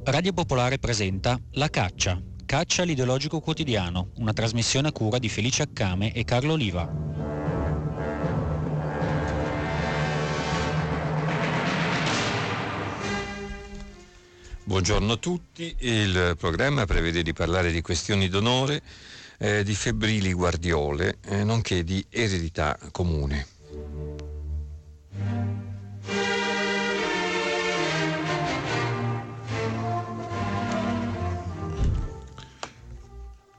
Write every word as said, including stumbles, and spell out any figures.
Radio Popolare presenta La Caccia, Caccia l'ideologico quotidiano, una trasmissione a cura di Felice Accame e Carlo Oliva. Buongiorno a tutti, il programma prevede di parlare di questioni d'onore, eh, di febbrili guardiole, eh, nonché di eredità comune.